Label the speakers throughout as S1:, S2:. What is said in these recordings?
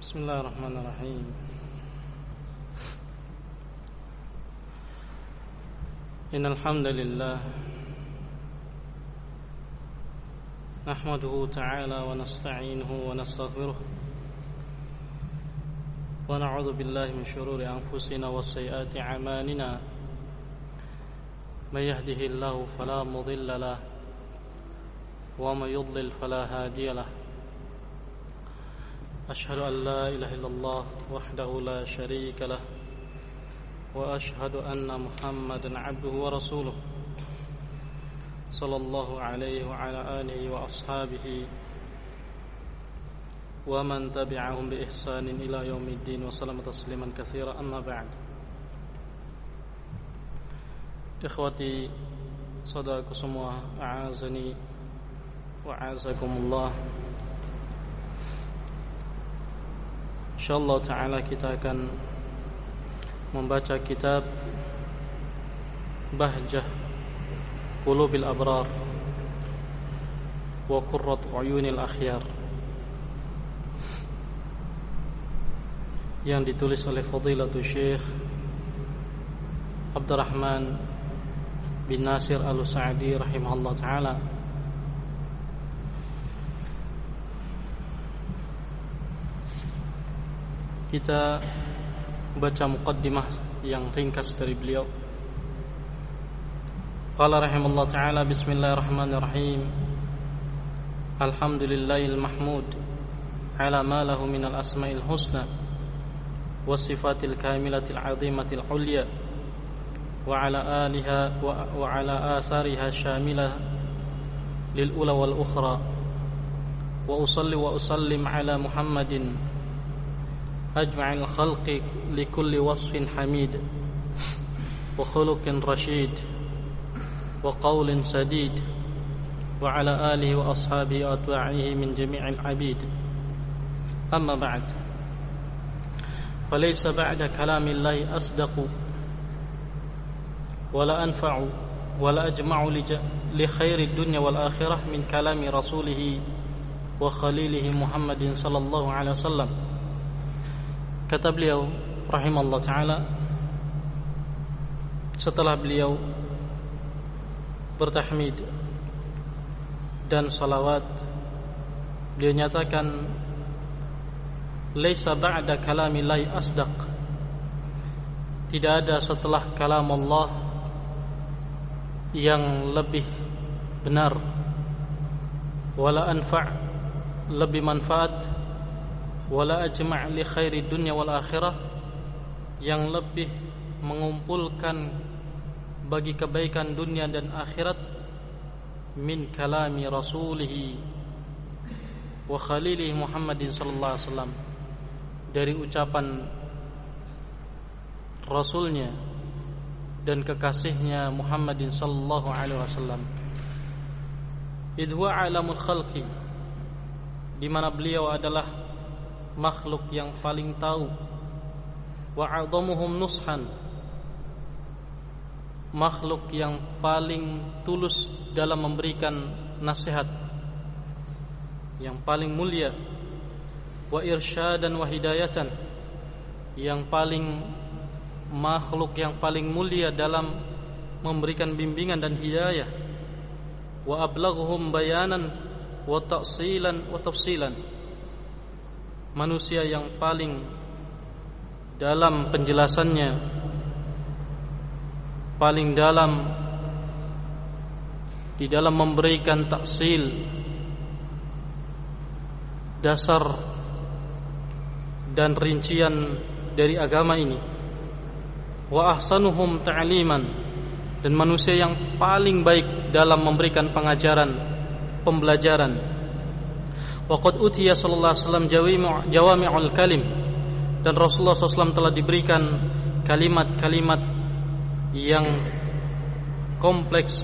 S1: Bismillahirrahmanirrahim. Innal hamdalillah nahmaduhu ta'ala wa nasta'inuhu wa nastaghfiruh wa na'udzu billahi min shururi anfusina wa sayyiati a'malina may yahdihillahu fala mudilla lahu wa may yudlil fala hadiya lahu. أشهد أن لا إله إلا الله وحده لا شريك له وأشهد أن محمدا عبده ورسوله صلى الله عليه وعلى آله وأصحابه ومن تبعهم بإحسان إلى يوم الدين وسلم تسليما كثيرا أما بعد. إخوتي saudaraku semua, a'azani wa a'azakumullah. InsyaAllah ta'ala kita akan membaca kitab Bahjah Qulubil Abrar wa Qurrat Uyunil Akhyar yang ditulis oleh Fadilatul Syekh Abdurrahman bin Nasir Al-Sa'di rahimahullah ta'ala. Kita baca muqaddimah yang ringkas dari beliau. Qala rahimahullah ta'ala, bismillahirrahmanirrahim. Alhamdulillahil mahmud ala ma lahu minal asma'il husna wa sifatil kamilatil azimatil ulya wa ala aliha wa ala athariha syamilah lil ula wal ukhra wa usalli wa usallim ala Muhammadin أجمع الخلق لكل وصف حميد وخلق رشيد وقول سديد وعلى آله وأصحابه وأتباعه من جميع العبيد. أما بعد، فليس بعد كلام الله أصدق ولا أنفع ولا أجمع لخير الدنيا والآخرة من كلام رسوله وخليله محمد صلى الله عليه وسلم. Kata beliau rahimahullah ta'ala, setelah beliau bertahmid dan salawat, beliau nyatakan laisa ba'da kalamillahi asdaq, tidak ada setelah kalam Allah yang lebih benar, wala anfa', lebih manfaat, wala ajma' li khairi dunya wal akhirah, yang lebih mengumpulkan bagi kebaikan dunia dan akhirat, min kalami rasulih wa khalilih Muhammadin sallallahu alaihi wasallam, dari ucapan rasulnya dan kekasihnya Muhammadin sallallahu alaihi wasallam. Idwa alamul khalqi, di mana beliau adalah makhluk yang paling tahu, wa a'dhamuhum nushan, makhluk yang paling tulus dalam memberikan nasihat, yang paling mulia, wa irsyadan wa hidayatan, yang paling makhluk yang paling mulia dalam memberikan bimbingan dan hidayah, wa ablaghuhum bayanan wa ta'silan wa tafsilan, manusia yang paling dalam penjelasannya, paling dalam di dalam memberikan taksil, dasar dan rincian dari agama ini. Wa ahsanuhum ta'liman, dan manusia yang paling baik dalam memberikan pengajaran, pembelajaran. Waqad utiya sallallahu alaihi wasallam jawami'ul kalim, dan Rasulullah SAW telah diberikan kalimat-kalimat yang kompleks.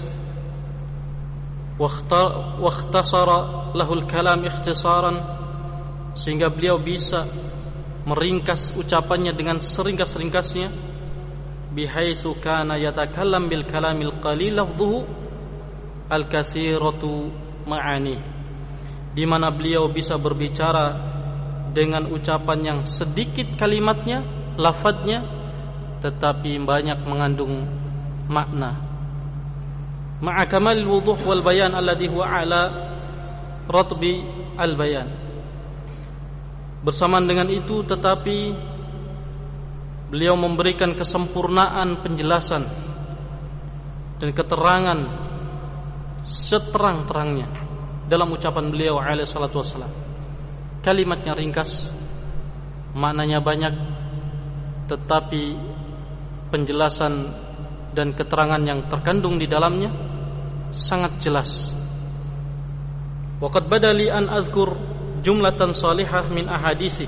S1: Wakhtasara lahul kalam ikhtisaran, sehingga beliau bisa meringkas ucapannya dengan seringkas-ringkasnya. Bihaitsu kana yatakallam bil kalamil qalil lafdhuhu al katsiratu ma'ani, di mana beliau bisa berbicara dengan ucapan yang sedikit kalimatnya, lafadznya, tetapi banyak mengandung makna. Ma'a kamalil wuduh wal bayan alladhi huwa ala ratbi al bayan. Bersamaan dengan itu tetapi beliau memberikan kesempurnaan penjelasan dan keterangan seterang-terangnya dalam ucapan beliau alaihi salatu wassalam. Kalimatnya ringkas, maknanya banyak, tetapi penjelasan dan keterangan yang terkandung di dalamnya sangat jelas. Waqad badali an azkur jumlatan salihah min ahadisi,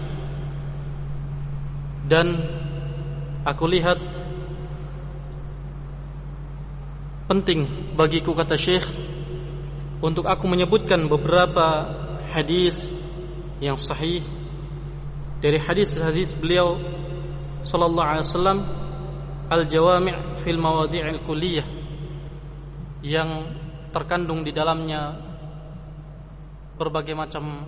S1: dan aku lihat penting bagiku, kata Syekh, untuk aku menyebutkan beberapa hadis yang sahih dari hadis-hadis beliau sallallahu alaihi wasallam, al-jawami' fil mawadhi'il kulliyah, yang terkandung di dalamnya berbagai macam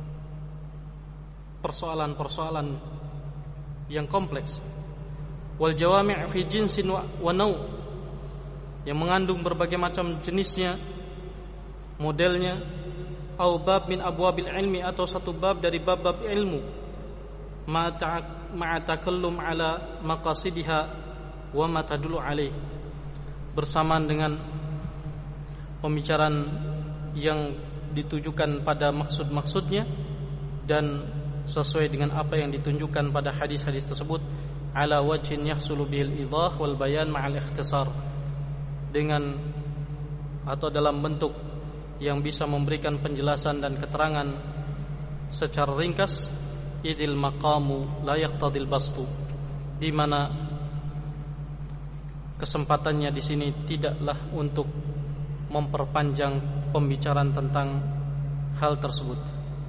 S1: persoalan-persoalan yang kompleks. Wal jawami' fi jinsin wa naw', yang mengandung berbagai macam jenisnya, modelnya. Au bab min abwabil ilmi, atau satu bab dari bab-bab ilmu, ma'a takallum ala maqasidiha wa ma tadullu alaih, bersamaan dengan pembicaraan yang ditujukan pada maksud-maksudnya dan sesuai dengan apa yang ditunjukkan pada hadis-hadis tersebut, ala wajhin yahsulu bihil idah wal bayan ma'al ikhtisar, dengan atau dalam bentuk yang bisa memberikan penjelasan dan keterangan secara ringkas. Idil maqamu la yaqtadil bastu, di mana kesempatannya di sini tidaklah untuk memperpanjang pembicaraan tentang hal tersebut.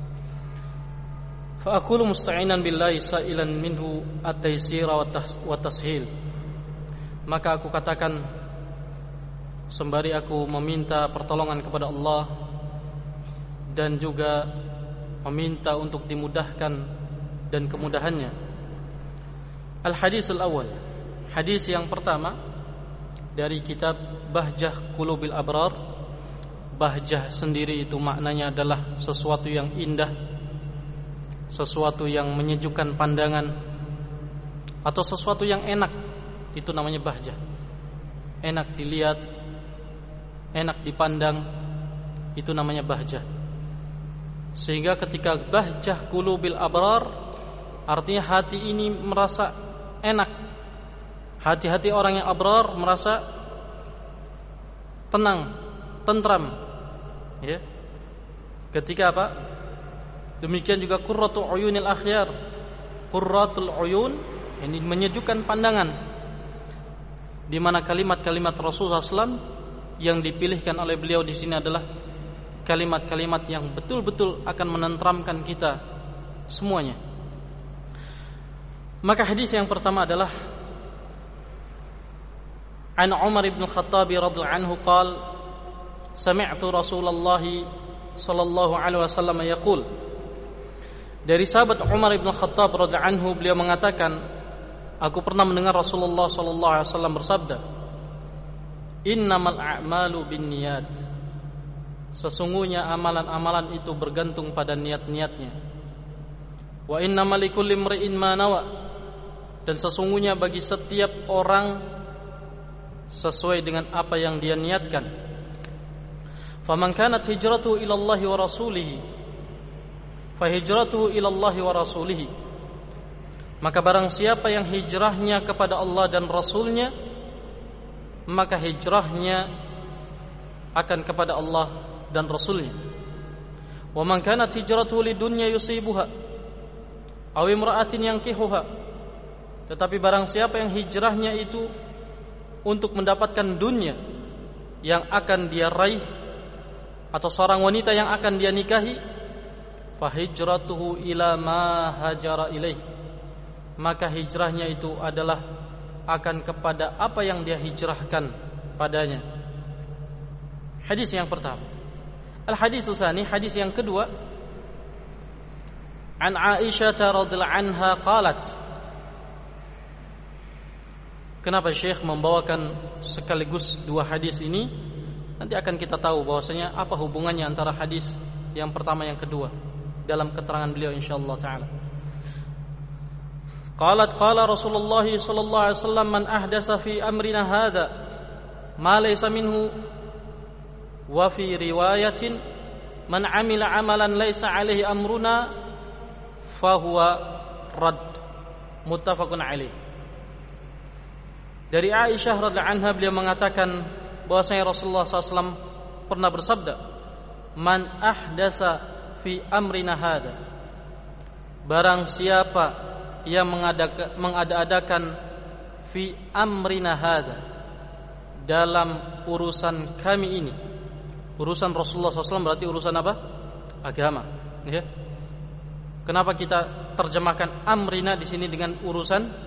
S1: Fa aqulu musta'inan billahi sa'ilan minhu at-taysira wa tashil, maka aku katakan sembari aku meminta pertolongan kepada Allah dan juga meminta untuk dimudahkan dan kemudahannya. Al-hadisul awal, hadis yang pertama dari kitab Bahjah Qulubil Abrar. Bahjah sendiri itu maknanya adalah sesuatu yang indah, sesuatu yang menyejukkan pandangan, atau sesuatu yang enak, itu namanya bahjah. Enak dilihat, enak dipandang, itu namanya bahjah. Sehingga ketika bahjah qulubil abrar, artinya hati ini merasa enak. Hati-hati orang yang abrar merasa tenang, tentram, ya. Ketika apa? Demikian juga qurratu uyunil akhyar. Qurratul uyun, ini menyejukkan pandangan, di mana kalimat-kalimat Rasulullah SAW yang dipilihkan oleh beliau di sini adalah kalimat-kalimat yang betul-betul akan menenteramkan kita semuanya. Maka hadis yang pertama adalah an Umar bin Khattab radhiyallahu anhu qala sami'tu Rasulullah sallallahu alaihi wasallam yaqul, dari sahabat Umar bin Khattab radhiyallahu anhu, beliau mengatakan, aku pernah mendengar Rasulullah sallallahu alaihi wasallam bersabda, innamal a'malu binniyat, sesungguhnya amalan-amalan itu bergantung pada niat-niatnya. Wa innamal likulli imri'in ma nawa, dan sesungguhnya bagi setiap orang sesuai dengan apa yang dia niatkan. Faman kanat hijratuhu ila Allah wa rasulih fa hijratuhu ila Allah wa rasulih, maka barang siapa yang hijrahnya kepada Allah dan Rasulnya, maka hijrahnya akan kepada Allah dan Rasulnya. Wa man kanat hijratuhu lidunya yusibuha aw imra'atin yankihuha, tetapi barang siapa yang hijrahnya itu untuk mendapatkan dunia yang akan dia raih, atau seorang wanita yang akan dia nikahi, fa hijratuhu ila ma hajara ilaih, maka hijrahnya itu adalah akan kepada apa yang dia hijrahkan padanya. Hadis yang pertama. Al-hadis tsani, hadis yang kedua an Aisyah radhiyallahu anha qalat. Kenapa Syekh membawakan sekaligus dua hadis ini? Nanti akan kita tahu bahwasanya apa hubungannya antara hadis yang pertama yang kedua dalam keterangan beliau insyaallah taala. Qalat qala Rasulullah sallallahu alaihi wasallam man ahdasa fi amrina hadza ma laysa minhu wa fi riwayatin man amila amalan laysa alaihi amruna fa huwa rad. Muttafaqun alaih. Dari Aisyah radhiyallahu anha beliau mengatakan bahwasanya Rasulullah SAW pernah bersabda, "Man ahdasa fi amrina hada." Barang siapa yang mengada-adakan fi amrina hada, dalam urusan kami ini. Urusan Rasulullah SAW berarti urusan apa? Agama. Ya. Kenapa kita terjemahkan amrina di sini dengan urusan?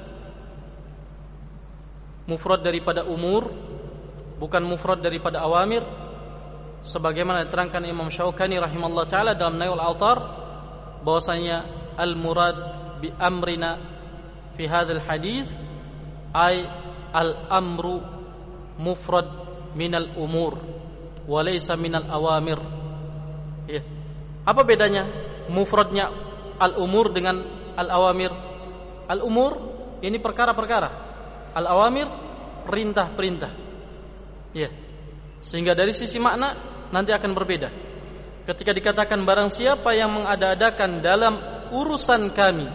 S1: Mufrad daripada umur, bukan mufrad daripada awamir, sebagaimana diterangkan Imam Syaukani rahimallahu taala dalam Nailul Awtar bahwasanya al-murad bi amrina fi hadzal hadis ay al-amru mufrad minal umur wa laysa minal awamir. Ya. Apa bedanya mufradnya al-umur dengan al-awamir? Al-umur ini perkara-perkara, al-awamir perintah-perintah. Ya. Sehingga dari sisi makna nanti akan berbeda. Ketika dikatakan barang siapa yang mengada-adakan dalam urusan kami,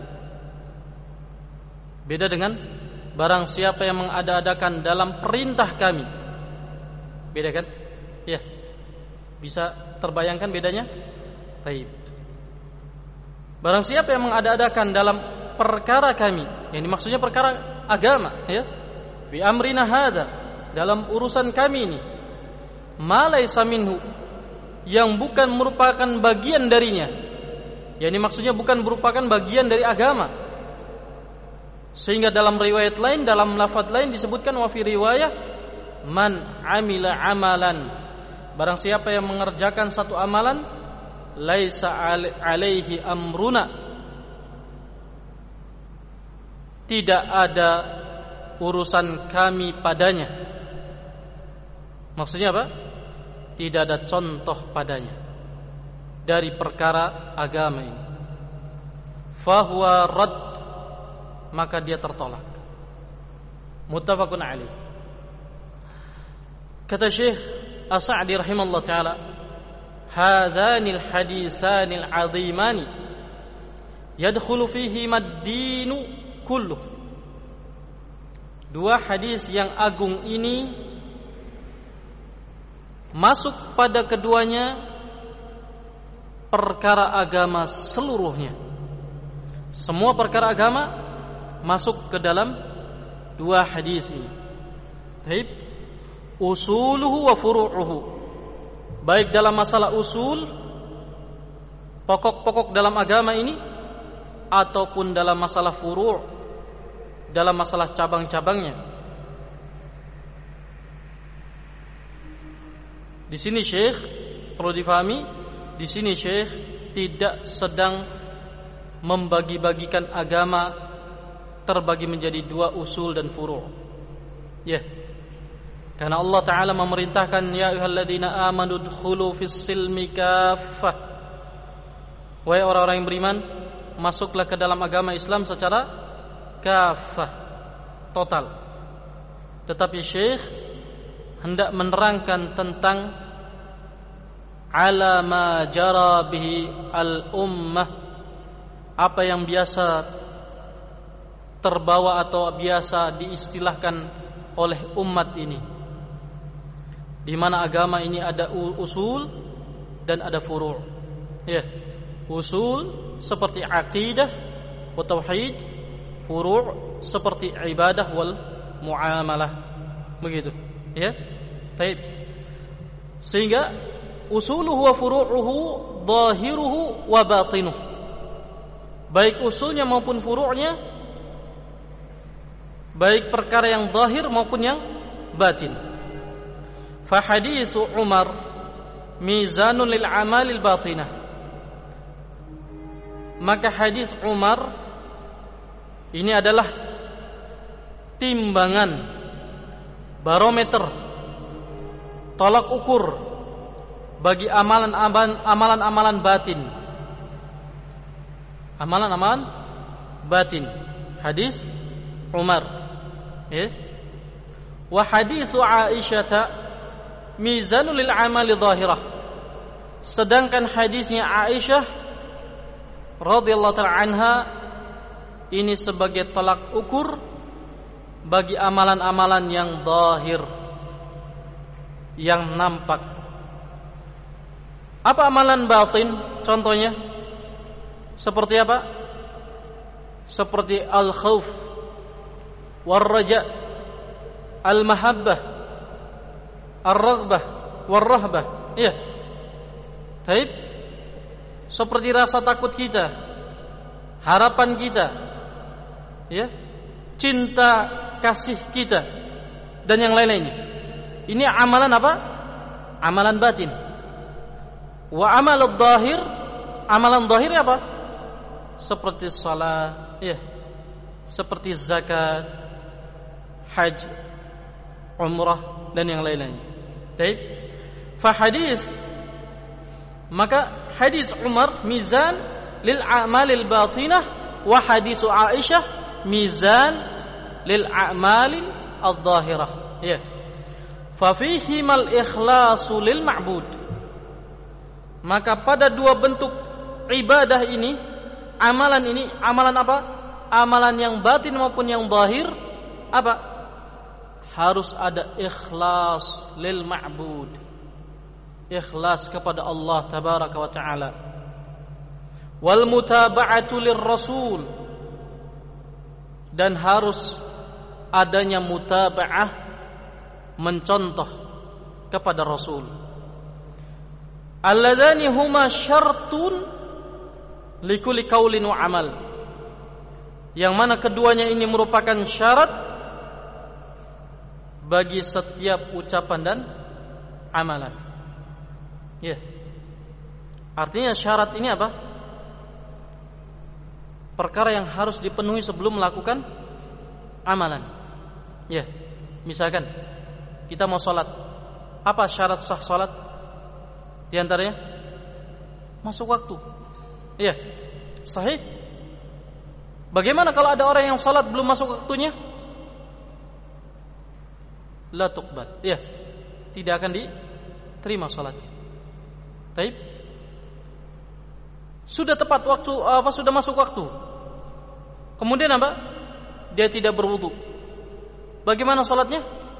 S1: beda dengan barang siapa yang mengada-adakan dalam perintah kami. Beda kan? Ya. Bisa terbayangkan bedanya? Taib. Barang siapa yang mengada-adakan dalam perkara kami, ini maksudnya perkara agama, ya. Fi amrina hada, dalam urusan kami ini, ma laysa minhu, yang bukan merupakan bagian darinya. Yani maksudnya bukan merupakan bagian dari agama. Sehingga dalam riwayat lain, dalam lafaz lain disebutkan wa fi riwayah man amila amalan, barang siapa yang mengerjakan satu amalan laisa alaihi amruna, tidak ada urusan kami padanya. Maksudnya apa? Tidak ada contoh padanya dari perkara agama ini. Fahuwa rad, maka dia tertolak. Muttafaqun alaih. Kata Syekh As-Sa'di rahimahullah ta'ala, hadhanil hadisanil azimani yadkhulu fihi mad-dinu kulluh. Dua hadis yang agung ini masuk pada keduanya perkara agama seluruhnya. Semua perkara agama masuk ke dalam dua hadis ini. Baik, usuluhu wa furu'uhu, baik dalam masalah usul, pokok-pokok dalam agama ini, ataupun dalam masalah furu', dalam masalah cabang-cabangnya. Di sini Syekh perlu difahami, di sini Syekh tidak sedang membagi-bagikan agama terbagi menjadi dua usul dan furu'. Ya. Karena Allah Ta'ala memerintahkan, ya ayyuhalladzina amanu dkhulu fis silmi kaffah. Wahai orang-orang yang beriman, masuklah ke dalam agama Islam secara kaffah, total. Tetapi Syekh hendak menerangkan tentang ala ma jara bihi al-ummah, apa yang biasa terbawa atau biasa diistilahkan oleh umat ini, di mana agama ini ada usul dan ada furu'. Ya, usul seperti aqidah wa tauhid, furu' seperti ibadah wal muamalah. Begitu, ya. Baik. Sehingga usuluhu wa furu'uhu zahiruhu wa batinuh. Baik usulnya maupun furu'nya, baik perkara yang zahir maupun yang batin. Fa haditsu Umar mizanun lil amalil batinah. maka hadis Umar ini adalah timbangan, barometer, tolak ukur bagi amalan-amalan batin. Amalan-amalan batin. Hadis Umar. Wa hadisu Aisyah mizanul lil amali zahirah. Sedangkan hadisnya Aisyah radhiyallahu ta'ala anha ini sebagai tolak ukur bagi amalan-amalan yang zahir, yang nampak. Apa amalan batin? Contohnya seperti apa? Seperti al-khauf, war-raja, al-mahabbah, ar-raghbah, war-rahbah. Iya. Baik. Seperti rasa takut kita, harapan kita, ya, cinta kasih kita dan yang lain-lainnya. Ini amalan apa? Amalan batin. Wa amalul zahir, amalan zahir apa? Seperti salat, ya, seperti zakat, haji, umrah dan yang lain-lainnya. Baik. Fa hadis, maka hadis Umar mizan lil a'malil batinah, wa hadis Aisyah mizan lil a'malil adh-dhahirah. Ya. Fa fihi mal ikhlasu lil ma'bud. Maka pada dua bentuk ibadah ini, amalan ini, amalan apa? Amalan yang batin maupun yang zahir, apa? Harus ada ikhlas lil ma'bud. Ikhlas kepada Allah tabaraka wa ta'ala. Wal mutaba'atu lir rasul, dan harus adanya mutaba'ah, mencontoh kepada Rasul. Alladzani huma syartun likulli qaulin wa amal, yang mana keduanya ini merupakan syarat bagi setiap ucapan dan amalan. Ya. Artinya syarat ini apa? Perkara yang harus dipenuhi sebelum melakukan amalan. Ya. Misalkan kita mau sholat, apa syarat sah sholat? Di antaranya masuk waktu. Iya, sahih. Bagaimana kalau ada orang yang sholat belum masuk waktunya? La tuqbal. Iya, tidak akan diterima sholatnya. Taib. Sudah tepat waktu, sudah masuk waktu. Kemudian apa? Dia tidak berwudu. Bagaimana sholatnya?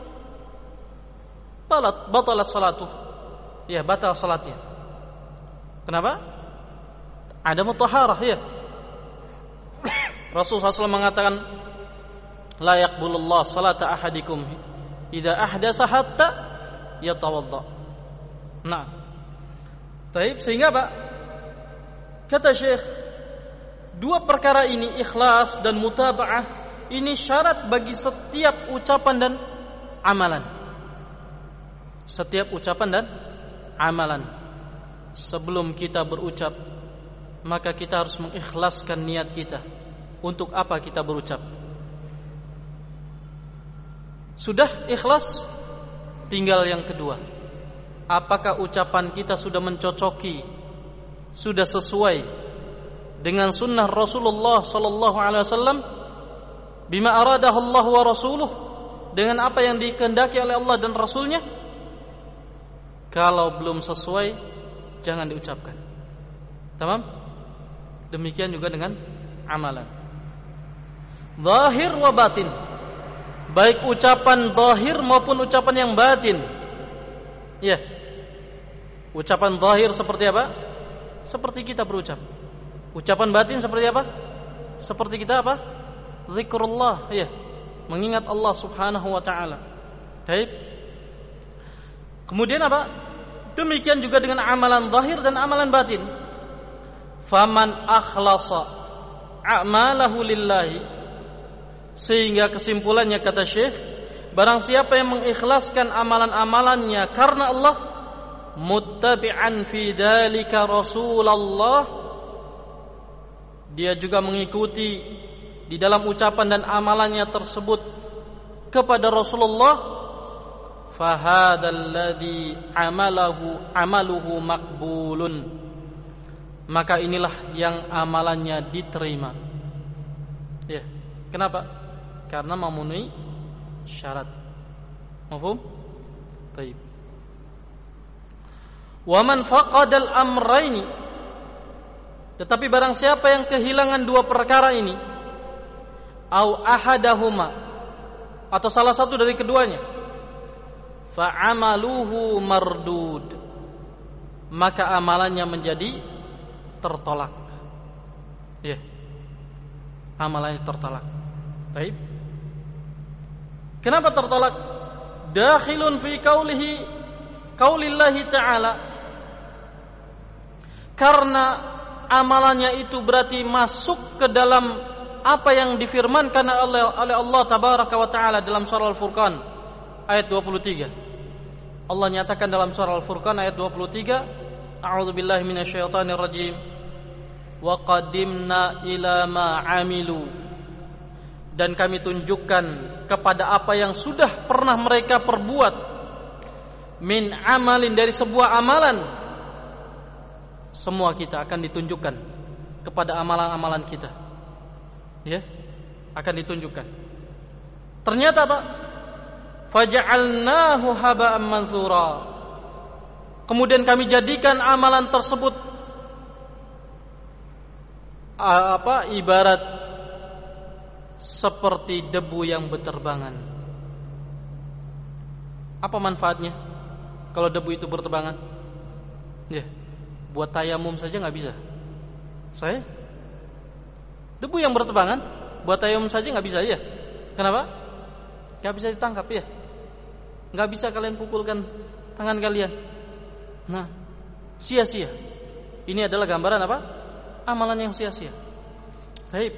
S1: Batalat salatu. Ya, batal salatnya. Kenapa? Ada mutahharah, ya. Rasulullah SAW mengatakan, la yaqbulullah salata ahadikum idza ahdasa hatta yatawadda. Nah, baik, sehingga apa? Kata Syekh, dua perkara ini, ikhlas dan mutaba'ah, ini syarat bagi setiap ucapan dan amalan. Setiap ucapan dan amalan. Sebelum kita berucap, maka kita harus mengikhlaskan niat kita. Untuk apa kita berucap? Sudah ikhlas? Tinggal yang kedua. Apakah ucapan kita sudah mencocoki, sudah sesuai dengan sunnah Rasulullah sallallahu alaihi wasallam, bima aradahu Allah wa rasuluh, dengan apa yang dikehendaki oleh Allah dan Rasulnya? Kalau belum sesuai, jangan diucapkan. Tamam? Demikian juga dengan amalan. Zahir wa batin. Baik ucapan zahir maupun ucapan yang batin. Ya. Ucapan zahir seperti apa? Seperti kita berucap. Ucapan batin seperti apa? Seperti kita apa? Zikrullah, ya. Mengingat Allah Subhanahu wa taala. Baik. Kemudian apa? Demikian juga dengan amalan zahir dan amalan batin. Faman akhlasa a'malahu lillahi, sehingga kesimpulannya kata Syekh, barang siapa yang mengikhlaskan amalan-amalannya karena Allah, muttabi'an fi dzalika Rasulullah, dia juga mengikuti di dalam ucapan dan amalannya tersebut kepada Rasulullah, fahadalladzi amaluhu maqbulun, maka inilah yang amalannya diterima. Ya, kenapa? Karena memenuhi syarat. Mafhum? Baik. Wa man faqadal amrayni, tetapi barang siapa yang kehilangan dua perkara ini, au ahadahuma, atau salah satu dari keduanya, fa'amaluhu mardud, maka amalannya menjadi tertolak. Ya, amalannya tertolak. Baik. Kenapa tertolak? Dakhilun fi qaulillahi ta'ala, karena amalannya itu berarti masuk ke dalam apa yang difirmankan oleh Allah tabaraka wa ta'ala dalam surah Al-Furqan ayat 23. Allah nyatakan dalam surah Al-Furqan ayat 23, a'udzubillahi minasyaitonir rajim, wa qadimna ila ma 'amilu, dan kami tunjukkan kepada apa yang sudah pernah mereka perbuat, min amalin, dari sebuah amalan. Semua kita akan ditunjukkan kepada amalan-amalan kita, ya, akan ditunjukkan. Ternyata apa? Faja'alnahu haba'an mansura, kemudian kami jadikan amalan tersebut ibarat seperti debu yang berterbangan. Apa manfaatnya kalau debu itu berterbangan? Ya, buat tayamum saja nggak bisa. Debu yang berterbangan buat tayamum saja nggak bisa, ya. Kenapa? Nggak bisa ditangkap, ya. Nggak bisa kalian pukulkan tangan kalian. Nah, sia-sia. Ini adalah gambaran apa? Amalan yang sia-sia. Baik.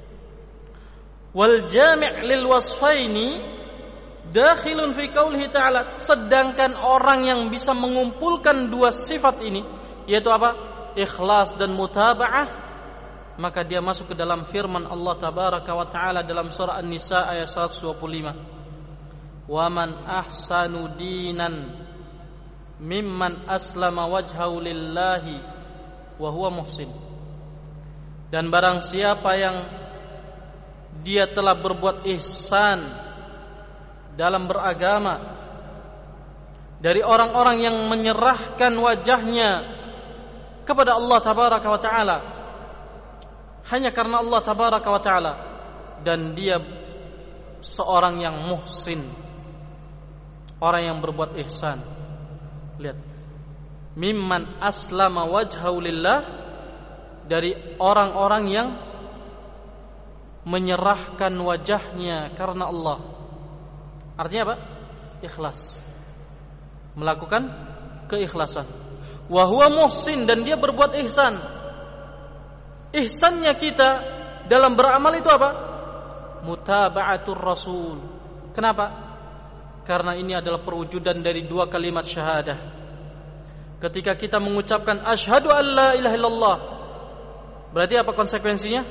S1: Wal jami' lil wasfaini dakhilun fi qaulihi ta'ala, sedangkan orang yang bisa mengumpulkan dua sifat ini, yaitu apa? Ikhlas dan mutaba'ah, maka dia masuk ke dalam firman Allah tabaraka wa ta'ala dalam surah An-Nisa ayat 125. Wa man ahsanu dinan mimman aslama wajhahu lillahi wa huwa muhsin. Dan barang siapa yang dia telah berbuat ihsan dalam beragama dari orang-orang yang menyerahkan wajahnya kepada Allah tabaraka wa ta'ala hanya karena Allah tabaraka wa ta'ala, dan dia seorang yang muhsin, orang yang berbuat ihsan. Lihat, mimman aslama wajhahu lillah, dari orang-orang yang menyerahkan wajahnya karena Allah. Artinya apa? Ikhlas, melakukan keikhlasan. Wa huwa muhsin, dan dia berbuat ihsan. Ihsannya kita dalam beramal itu apa? Mutaba'atur Rasul. Kenapa? Karena ini adalah perwujudan dari dua kalimat syahadah. Ketika kita mengucapkan asyhadu an la ilaha illallah, berarti apa konsekuensinya?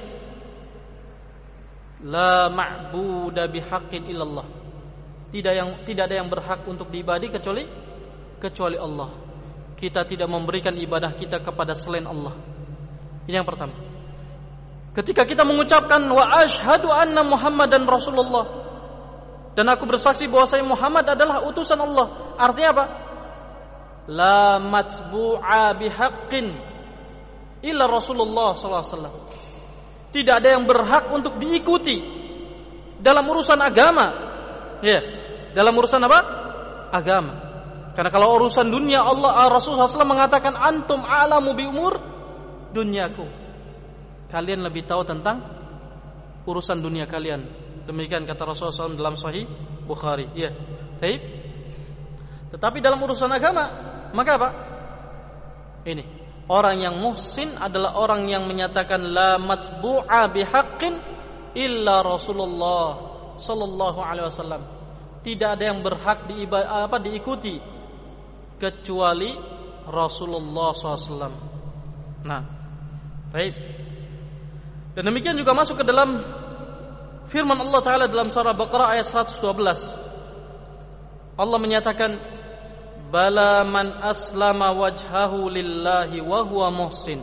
S1: La ma'buda bihaqqin illallah. Tidak ada yang berhak untuk diibadahi kecuali Allah. Kita tidak memberikan ibadah kita kepada selain Allah. Ini yang pertama. Ketika kita mengucapkan wa asyhadu anna Muhammadan Rasulullah, dan aku bersaksi bahwasanya Muhammad adalah utusan Allah. Artinya apa? La matbu'a bihaqqin illa Rasulullah sallallahu alaihi wasallam. Tidak ada yang berhak untuk diikuti dalam urusan agama. Ya, dalam urusan apa? Agama. Karena kalau urusan dunia, Rasulullah SAW mengatakan antum a'lamu bi umur dunyakum. Kalian lebih tahu tentang urusan dunia kalian. Demikian kata Rasulullah SAW dalam Sahih Bukhari. Ya, baik. Tetapi dalam urusan agama, maka apa? Ini, orang yang muhsin adalah orang yang menyatakan la matsbu'a bihaqqin illa Rasulullah sallallahu alaihi wasallam. Tidak ada yang berhak diikuti kecuali Rasulullah SAW. Nah, baik. Dan demikian juga masuk ke dalam firman Allah Ta'ala dalam surah Baqarah ayat 112. Allah menyatakan, bala man aslama wajhahu lillahi wa huwa muhsin.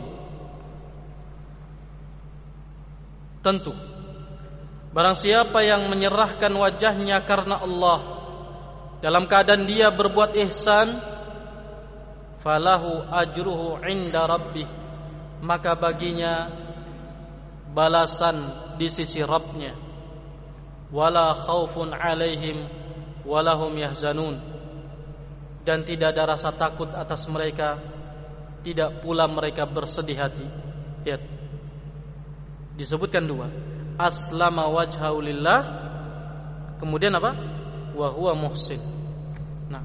S1: Tentu barang siapa yang menyerahkan wajahnya karena Allah dalam keadaan dia berbuat ihsan, falahu ajruhu inda rabbih, maka baginya balasan di sisi Rabbnya. Wala khaufun alaihim walahum yahzanun, dan tidak ada rasa takut atas mereka, tidak pula mereka bersedih hati. Lihat, disebutkan dua, aslama wajhahu lillah, kemudian apa? Wa huwa muhsin. Nah,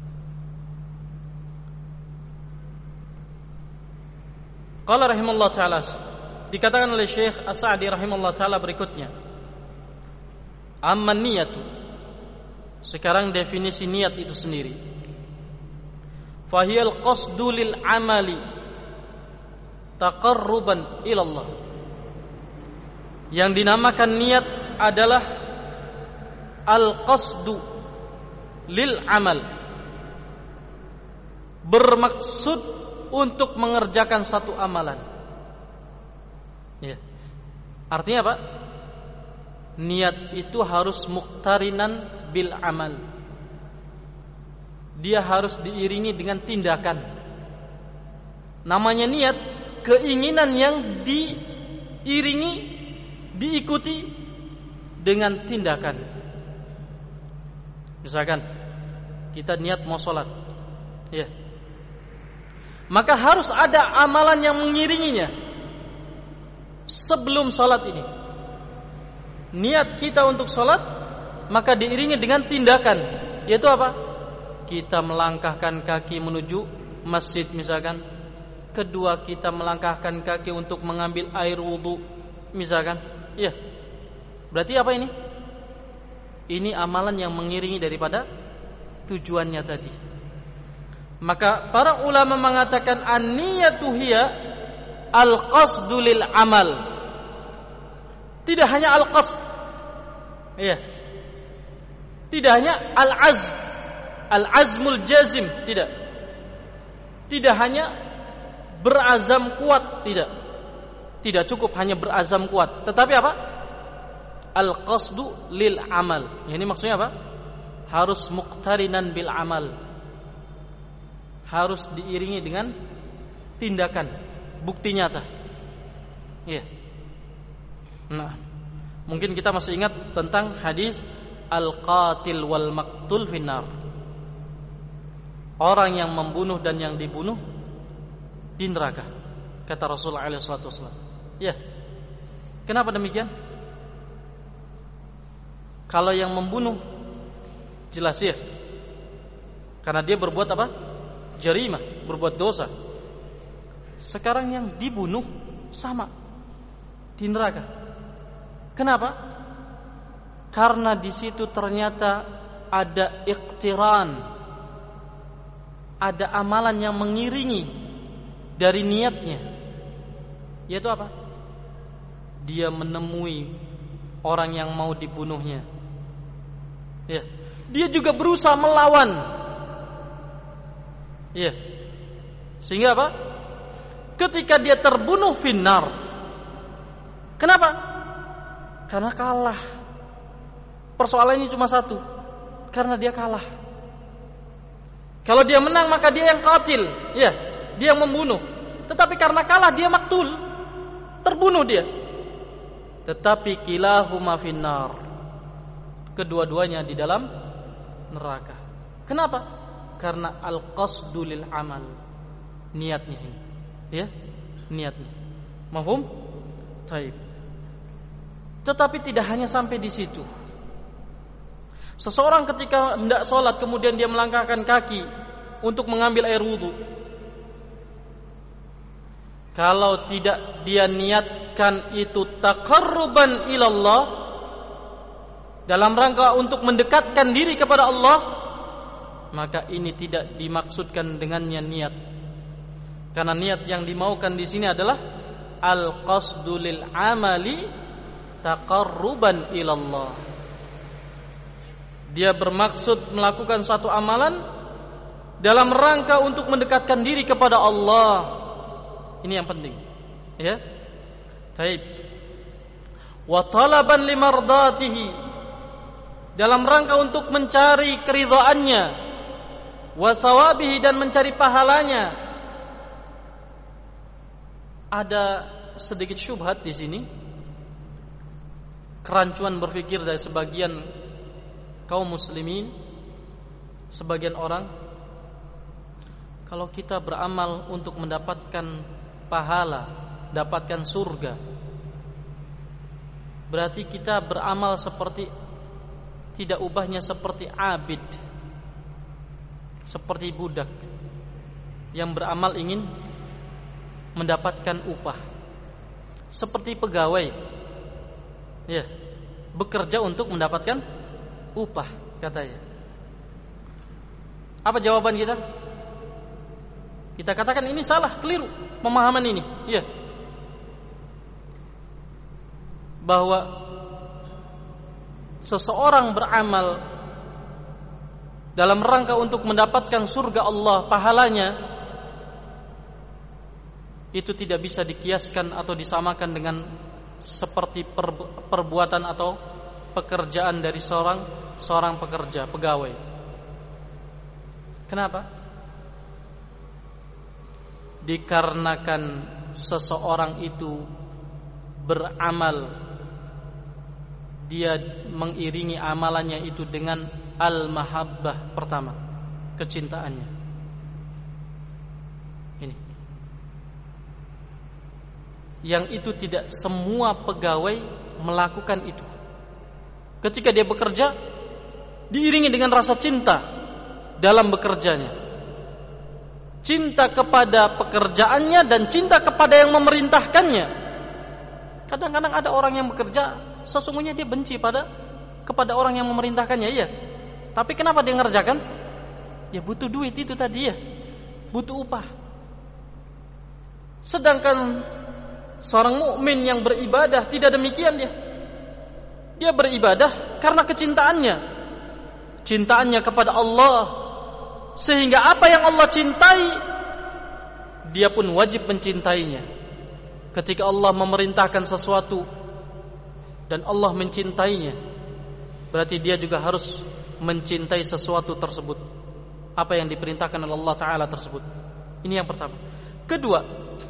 S1: qala rahimallahu ta'ala, dikatakan oleh Syekh As-Sa'di rahimallahu ta'ala berikutnya, amma niyatu, sekarang definisi niat itu sendiri, fahiyal qasdu lil amali taqarruban ilallah. Yang dinamakan niat adalah al-qasdu lil amal, bermaksud untuk mengerjakan satu amalan. Ya. Artinya apa? Niat itu harus muqtarinan bil amal. Dia harus diiringi dengan tindakan. Namanya niat, keinginan yang diiringi, diikuti dengan tindakan. Misalkan kita niat mau sholat, ya, maka harus ada amalan yang mengiringinya sebelum sholat ini. Niat kita untuk sholat, maka diiringi dengan tindakan, yaitu apa? Kita melangkahkan kaki menuju masjid misalkan. Kedua, kita melangkahkan kaki untuk mengambil air wudu misalkan. Iya. Berarti apa ini? Ini amalan yang mengiringi daripada tujuannya tadi. Maka para ulama mengatakan an-niyatu hiya al-qasdu lil amal. Tidak hanya al-qasd. Iya. Tidak hanya al-azm, al-azmul jazim, tidak. Tidak hanya berazam kuat, tidak. Tidak cukup hanya berazam kuat, tetapi apa? Al-qasdu lil amal. Ini maksudnya apa? Harus muqtarinan bil amal. Harus diiringi dengan tindakan, bukti nyata. Iya. Nah, mungkin kita masih ingat tentang hadis al-qatil wal maqtul finnar. Orang yang membunuh dan yang dibunuh di neraka, kata Rasulullah SAW. Ya. Kenapa demikian? Kalau yang membunuh jelas ya, karena dia berbuat apa? Jarimah, berbuat dosa. Sekarang yang dibunuh sama di neraka. Kenapa? Karena di situ ternyata ada iqtiran, ada amalan yang mengiringi dari niatnya. Yaitu apa? Dia menemui orang yang mau dibunuhnya. Ya. Dia juga berusaha melawan. Ya. Sehingga apa? Ketika dia terbunuh finnar. Kenapa? Karena kalah. Persoalannya cuma satu, karena dia kalah. Kalau dia menang maka dia yang qatil, ya, dia yang membunuh. Tetapi karena kalah dia maktul, terbunuh dia. Tetapi kilahuma finnar, kedua-duanya di dalam neraka. Kenapa? Karena al-qasdu lil amal, niatnya ini, ya, niatnya. Mafhum? Baik. Tetapi tidak hanya sampai di situ. Seseorang ketika hendak sholat kemudian dia melangkahkan kaki untuk mengambil air wudu, kalau tidak dia niatkan itu taqarruban ilallah, dalam rangka untuk mendekatkan diri kepada Allah, maka ini tidak dimaksudkan dengannya niat. Karena niat yang dimaukan di sini adalah al-qasdu lil amali taqarruban ilallah. Dia bermaksud melakukan suatu amalan dalam rangka untuk mendekatkan diri kepada Allah. Ini yang penting. Ya. Baik. Wa talaban limardatihi, dalam rangka untuk mencari keridhaannya, wa sawabihi, dan mencari pahalanya. Ada sedikit syubhat di sini, kerancuan berpikir dari sebagian kaum muslimin, sebagian orang, kalau kita beramal untuk mendapatkan pahala, dapatkan surga, berarti kita beramal seperti, tidak ubahnya seperti abid, seperti budak yang beramal ingin mendapatkan upah, seperti pegawai, ya, bekerja untuk mendapatkan upah, katanya. Apa jawaban kita? Kita katakan ini salah, keliru pemahaman ini, ya, bahwa seseorang beramal dalam rangka untuk mendapatkan surga Allah, pahalanya, itu tidak bisa dikiaskan atau disamakan dengan seperti perbuatan atau pekerjaan dari seorang pekerja, pegawai. Kenapa? Dikarenakan seseorang itu beramal, dia mengiringi amalannya itu dengan al-mahabbah, pertama, kecintaannya. Ini yang itu tidak semua pegawai melakukan itu. Ketika dia bekerja, diiringi dengan rasa cinta dalam bekerjanya, cinta kepada pekerjaannya dan cinta kepada yang memerintahkannya. Kadang-kadang ada orang yang bekerja, sesungguhnya dia benci kepada orang yang memerintahkannya, iya. Tapi kenapa dia ngerjakan? Ya butuh duit itu tadi, ya, butuh upah. Sedangkan seorang mukmin yang beribadah tidak demikian dia. Dia beribadah karena cintaannya kepada Allah, sehingga apa yang Allah cintai, dia pun wajib mencintainya. Ketika Allah memerintahkan sesuatu dan Allah mencintainya, berarti dia juga harus mencintai sesuatu tersebut, apa yang diperintahkan oleh Allah Ta'ala tersebut. Ini yang pertama. Kedua,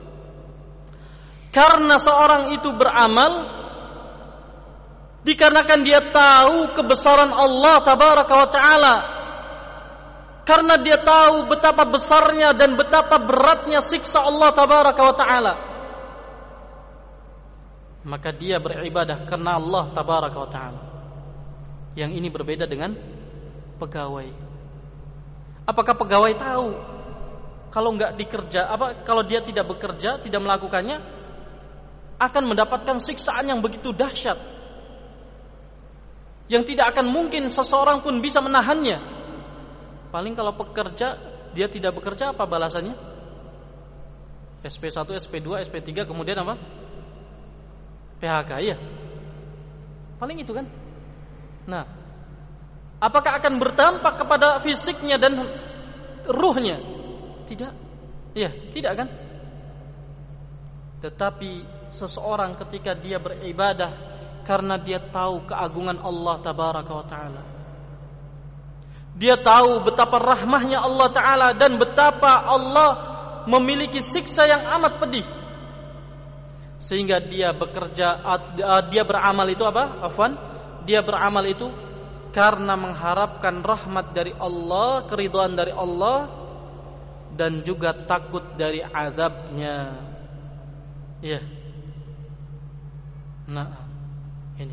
S1: karena seorang itu beramal dikarenakan dia tahu kebesaran Allah Tabaraka wa Ta'ala, karena dia tahu betapa besarnya dan betapa beratnya siksa Allah Tabaraka wa Ta'ala, maka dia beribadah karena Allah Tabaraka wa Ta'ala. Yang ini berbeda dengan pegawai. Apakah pegawai tahu kalau enggak dikerja, kalau dia tidak bekerja, tidak melakukannya, akan mendapatkan siksaan yang begitu dahsyat, yang tidak akan mungkin seseorang pun bisa menahannya. Paling kalau pekerja, dia tidak bekerja, apa balasannya? SP1, SP2, SP3, kemudian apa? PHK, ya. Paling itu kan. Nah, apakah akan berdampak kepada fisiknya dan ruhnya? Tidak. Ya, tidak kan? Tetapi seseorang ketika dia beribadah karena dia tahu keagungan Allah Tabaraka wa Ta'ala, dia tahu betapa rahmahnya Allah Ta'ala dan betapa Allah memiliki siksa yang amat pedih, sehingga dia beramal itu apa? Dia beramal itu karena mengharapkan rahmat dari Allah, keridhaan dari Allah, dan juga takut dari azabnya. Ya. Nah, ini.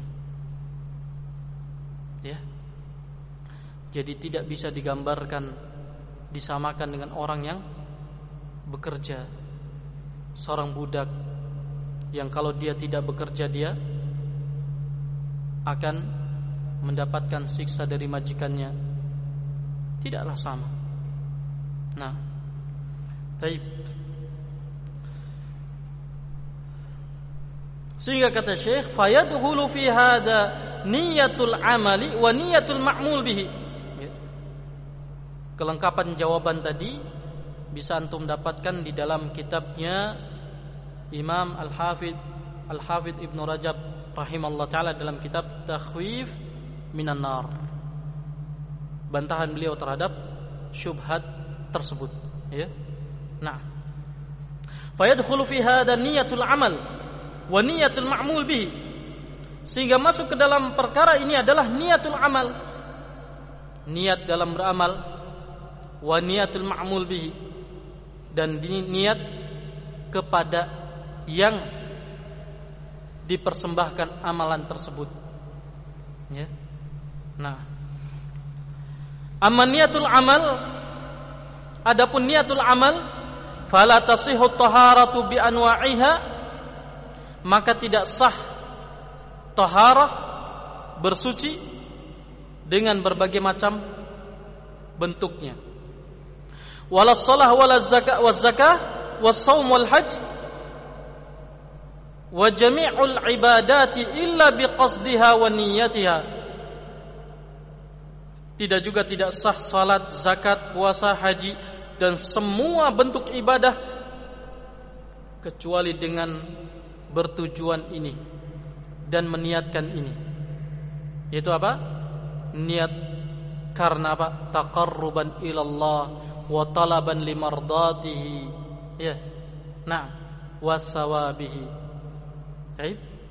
S1: Ya. Jadi tidak bisa digambarkan, disamakan dengan orang yang bekerja. Seorang budak yang kalau dia tidak bekerja, dia akan mendapatkan siksa dari majikannya. Tidaklah sama. Nah, taib. Sehingga kata Syekh, fayadkhulu fi hadza niyatul amali wa niyatul ma'mul bihi. Kelengkapan jawaban tadi bisa antum dapatkan di dalam kitabnya Imam Al-Hafidh Ibnu Rajab rahimallahu taala dalam kitab Takhwif Minan Nar. Bantahan beliau terhadap syubhat tersebut, ya. Nah, fayadkhulu fi hadza niyatul amal wa niyatul ma'mul bihi. Sehingga masuk ke dalam perkara ini adalah niyatul amal, niat dalam beramal, wa niyatul ma'mul bihi, dan niat kepada yang dipersembahkan amalan tersebut, ya. Nah, amma niyatul amal, adapun niyatul amal, fala tasihhu taharatu bi anwa'iha, maka tidak sah taharah, bersuci dengan berbagai macam bentuknya. Wala shalah wala zakah waz zakah was shaum wal hajj wa jami'ul ibadati illa biqasdiha wa niyyatiha. Tidak sah salat, zakat, puasa, haji dan semua bentuk ibadah kecuali dengan bertujuan ini dan meniatkan ini. Yaitu apa? Niat karena apa? Taqarruban ilallah wa talaban limardatihi, ya. Nah, wasawabihi. Baik.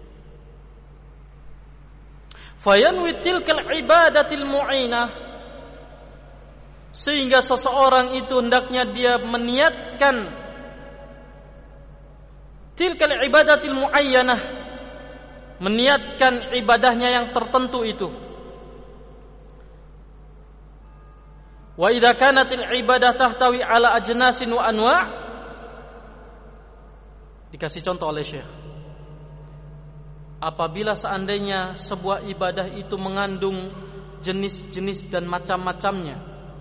S1: Fayanwi tilkal ibadatil mu'inah, sehingga seseorang itu hendaknya dia meniatkan tilkal ibadatil muayyanah, meniatkan ibadahnya yang tertentu itu. Wa idza kanatil ibadah tahtawi ala ajnasin wa anwa', dikasih contoh oleh Syekh, apabila seandainya sebuah ibadah itu mengandung jenis-jenis dan macam-macamnya,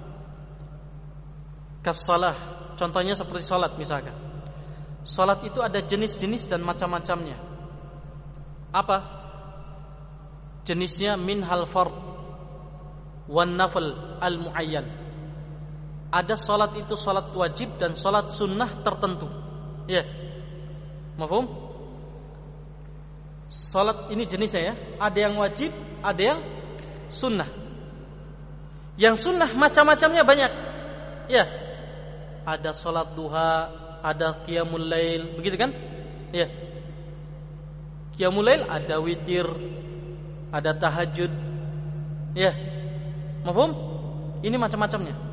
S1: kasalah, contohnya seperti salat misalkan. Salat itu ada jenis-jenis dan macam-macamnya. Apa jenisnya? Minhal fard wan nafl al muayyan. Ada salat itu salat wajib dan salat sunnah tertentu, ya. Mafhum? Salat ini jenisnya, ya. Ada yang wajib, ada yang sunnah. Yang sunnah macam-macamnya banyak, ya. Ada salat duha, ada qiyamul lail, begitu kan? Ya. Qiyamul lail ada witir, ada tahajud, ya. Mafhum? Ini macam-macamnya.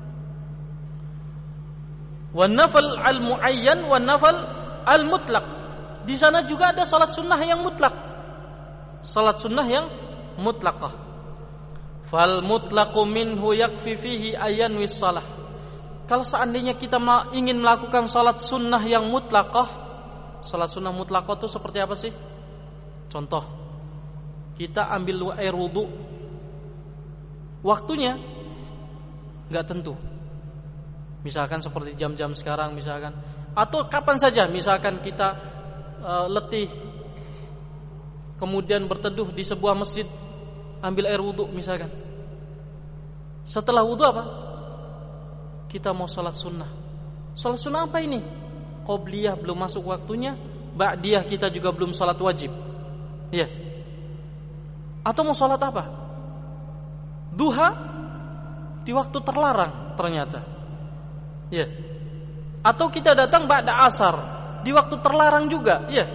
S1: Wan nafal al muayyan wan nafal al mutlaq. Di sana juga ada salat sunnah yang mutlak. Salat sunnah yang mutlaqah. Fal mutlaqu minhu yakfi fihi ayyan wis salah. Kalau seandainya kita ingin melakukan salat sunnah yang mutlaqah, salat sunnah mutlaqah itu seperti apa sih? Contoh, kita ambil air wudu, waktunya nggak tentu. Misalkan seperti jam-jam sekarang misalkan, atau kapan saja, misalkan kita letih, kemudian berteduh di sebuah masjid, ambil air wudu misalkan. Setelah wudu apa? Kita mau salat sunnah. Salat sunnah apa ini? Qobliyah belum masuk waktunya, ba'diyah kita juga belum salat wajib, ya. Atau mau salat apa? Duha di waktu terlarang ternyata, ya. Atau kita datang ba'da asar di waktu terlarang juga, ya.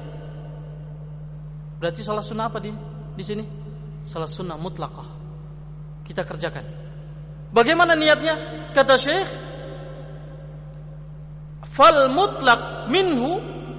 S1: Berarti salat sunnah apa di sini? Salat sunnah mutlaqah. Kita kerjakan. Bagaimana niatnya? Kata Syekh, fal mutlaq minhu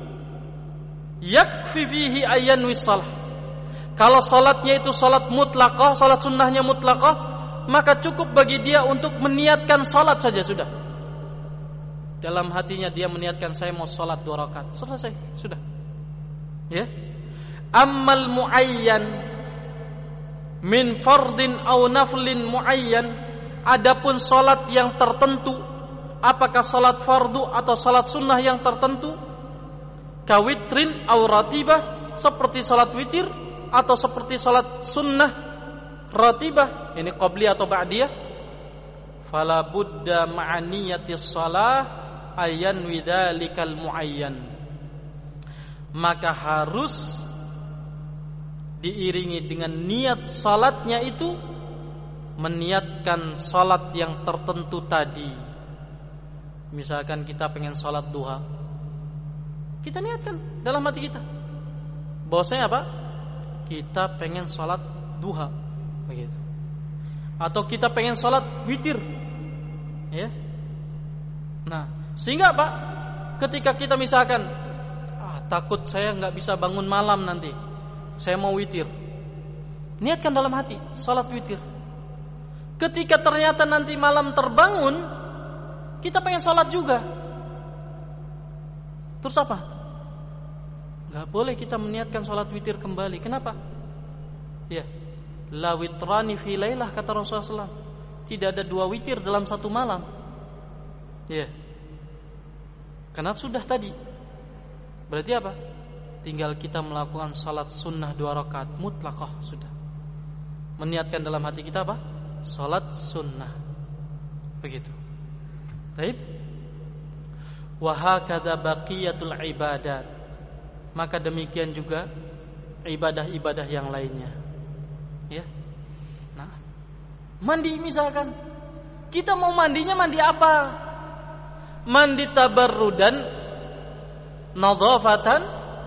S1: yakfi fihi ayyan wisalah. Kalau salatnya itu salat mutlaqah, salat sunnahnya mutlaqah, maka cukup bagi dia untuk meniatkan salat saja sudah. Dalam hatinya dia meniatkan, saya mau salat 2 rakaat. Selesai, sudah. Ya. Ammal muayyan min fardin aw naflin muayyan, adapun salat yang tertentu, apakah salat fardu atau salat sunnah yang tertentu, kawitrin aw ratibah, seperti salat witir atau seperti salat sunnah ratibah, ini qabliyah atau ba'diyah, fala budda ma'aniyatis shalah ayan widzalikal muayyan, maka harus diiringi dengan niat salatnya itu meniatkan salat yang tertentu tadi. Misalkan kita pengen salat duha, kita niatkan dalam hati kita bahwasanya apa? Kita pengen salat duha, begitu. Atau kita pengen salat witir, ya. Nah, sehingga apa? Ketika kita misalkan takut saya nggak bisa bangun malam nanti, saya mau witir, niatkan dalam hati salat witir. Ketika ternyata nanti malam terbangun, kita pengen sholat juga, terus apa? Gak boleh kita meniatkan sholat witir kembali. Kenapa? Ya, la witrani fi lailah, kata Rasulullah SAW. Tidak ada 2 witir dalam satu malam. Ya, karena sudah tadi. Berarti apa? Tinggal kita melakukan sholat sunnah 2 rakaat mutlaqah, sudah. Meniatkan dalam hati kita apa? Sholat sunnah. Begitu. Baik. Wa hakadha baqiyatul ibadat. Maka demikian juga ibadah-ibadah yang lainnya. Ya. Nah, mandi misalkan. Kita mau mandinya mandi apa? Mandi tabarrudan, nadhafatan,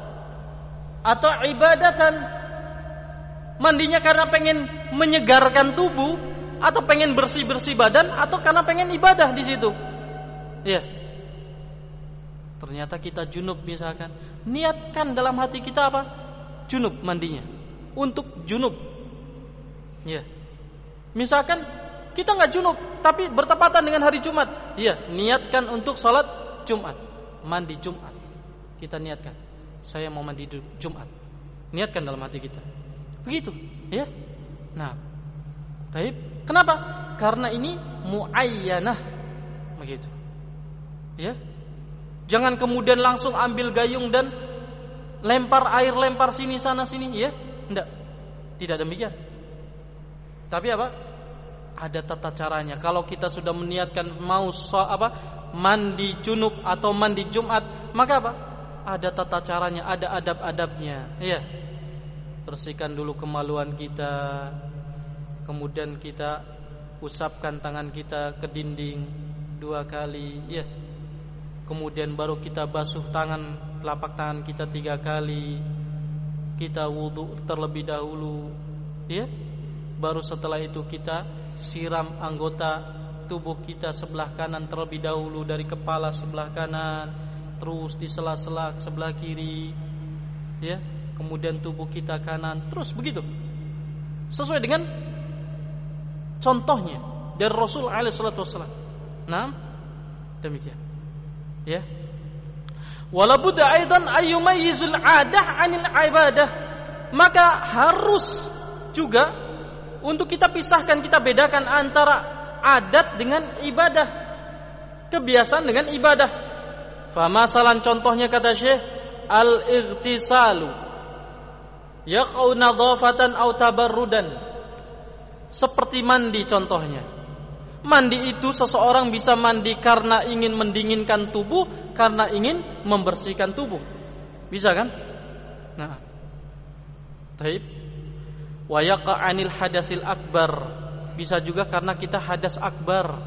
S1: atau ibadatan? Mandinya karena pengen menyegarkan tubuh, atau pengen bersih-bersih badan, atau karena pengen ibadah di situ. Ya. Ternyata kita junub misalkan, niatkan dalam hati kita apa? Junub mandinya, untuk junub. Ya. Misalkan kita nggak junub, tapi bertepatan dengan hari Jumat. Ya, niatkan untuk salat Jumat, mandi Jumat. Kita niatkan, saya mau mandi Jumat. Niatkan dalam hati kita. Begitu, ya. Nah, baik. Kenapa? Karena ini muayyanah, begitu. Ya. Jangan kemudian langsung ambil gayung dan lempar air, lempar sini sana sini, ya. Enggak. Tidak demikian. Tapi apa? Ada tata caranya. Kalau kita sudah meniatkan mau mandi junub atau mandi Jumat, maka apa? Ada tata caranya, ada adab-adabnya, ya. Bersihkan dulu kemaluan kita, kemudian kita usapkan tangan kita ke dinding 2 kali, ya. Kemudian baru kita basuh telapak tangan kita 3 kali. Kita wudu terlebih dahulu, ya. Baru setelah itu kita siram anggota tubuh kita sebelah kanan terlebih dahulu, dari kepala sebelah kanan, terus di sela-sela sebelah kiri, ya. Kemudian tubuh kita kanan, terus begitu. Sesuai dengan contohnya dari Rasul alaihi salatu wasallam. Nah, demikian. Ya. Wala budda aidan ayyumayyizul 'adah 'anil 'ibadah. Maka harus juga untuk kita pisahkan, kita bedakan antara adat dengan ibadah, kebiasaan dengan ibadah. Fa masalan, contohnya kata Syekh, al-ightisalu yaqau nadhafatan aw tabarrudan. Seperti mandi contohnya. Mandi itu seseorang bisa mandi karena ingin mendinginkan tubuh, karena ingin membersihkan tubuh. Bisa kan? Nah. Taib. Wa yaqa 'anil hadasil akbar. Bisa juga karena kita hadas akbar.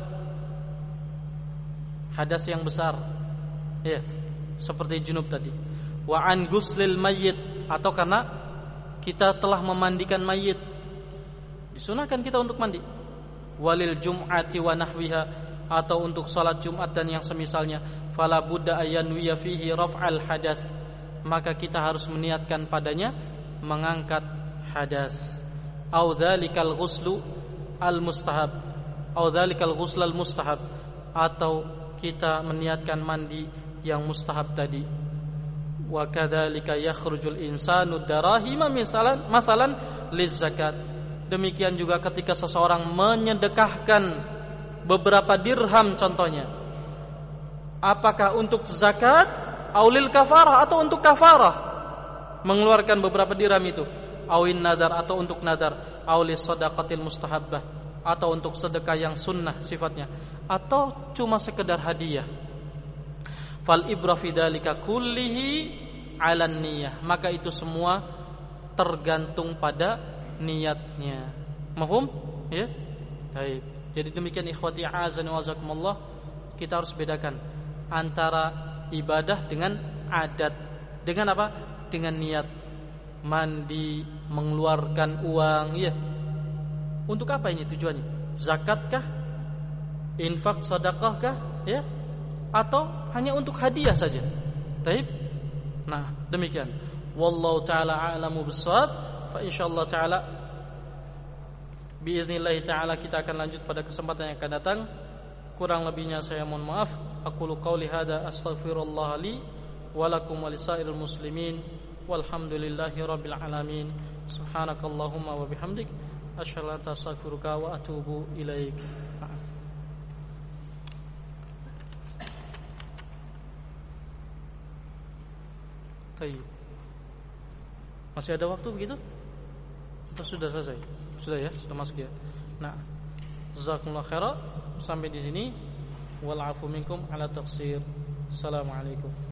S1: Hadas yang besar. Ya, seperti junub tadi. Wa an guslil mayyit, atau karena kita telah memandikan mayit. Disunahkan kita untuk mandi. Walil jum'ati wa nahwiha, atau untuk salat Jumat dan yang semisalnya. Fala budda ayanwiya fihi raf'al hadas. Maka kita harus meniatkan padanya mengangkat hadas. Au dzalikal ghuslu al mustahab, au dzalikal ghusl al mustahab, atau kita meniatkan mandi yang mustahab tadi. Wa kadzalika yakhrujul insanu darahima masalan liz zakat. Demikian juga ketika seseorang menyedekahkan beberapa dirham contohnya, apakah untuk zakat aulil kafarah, atau untuk kafarah, mengeluarkan beberapa dirham itu, awin nadar, atau untuk nadar, aulis sadaqatil mustahabbah, atau untuk sedekah yang sunnah sifatnya, atau cuma sekedar hadiah. Fal ibra fi dzalika kullihi 'alan niyyah, maka itu semua tergantung pada niatnya. Mafhum? Ya? Baik. Jadi demikian ikhwati a'azani wa jazakumullah, kita harus bedakan antara ibadah dengan adat. Dengan apa? Dengan niat. Mandi, mengeluarkan uang, ya. Untuk apa ini tujuannya? Zakatkah? Infak, sedekahkah? Ya? Atau hanya untuk hadiah saja? Baik. Nah, demikian. Wallahu taala a'lamu bis-shawab. Fa insyaallah taala biiznillah taala kita akan lanjut pada kesempatan yang akan datang. Kurang lebihnya saya mohon maaf. Aqulu qauli hadza astaghfirullah li wa lakum wa lisairil muslimin walhamdulillahi rabbil alamin. Subhanakallahumma wa bihamdik asyhadu an la ilaha illa anta astaghfiruka wa atubu ilaik. Baik. Masih ada waktu begitu? Atau sudah selesai? Sudah ya, sudah masuk ya. Nah, jazakumullah khairan. Sampai di sini. Wal afu minkum ala taqsir. Assalamualaikum.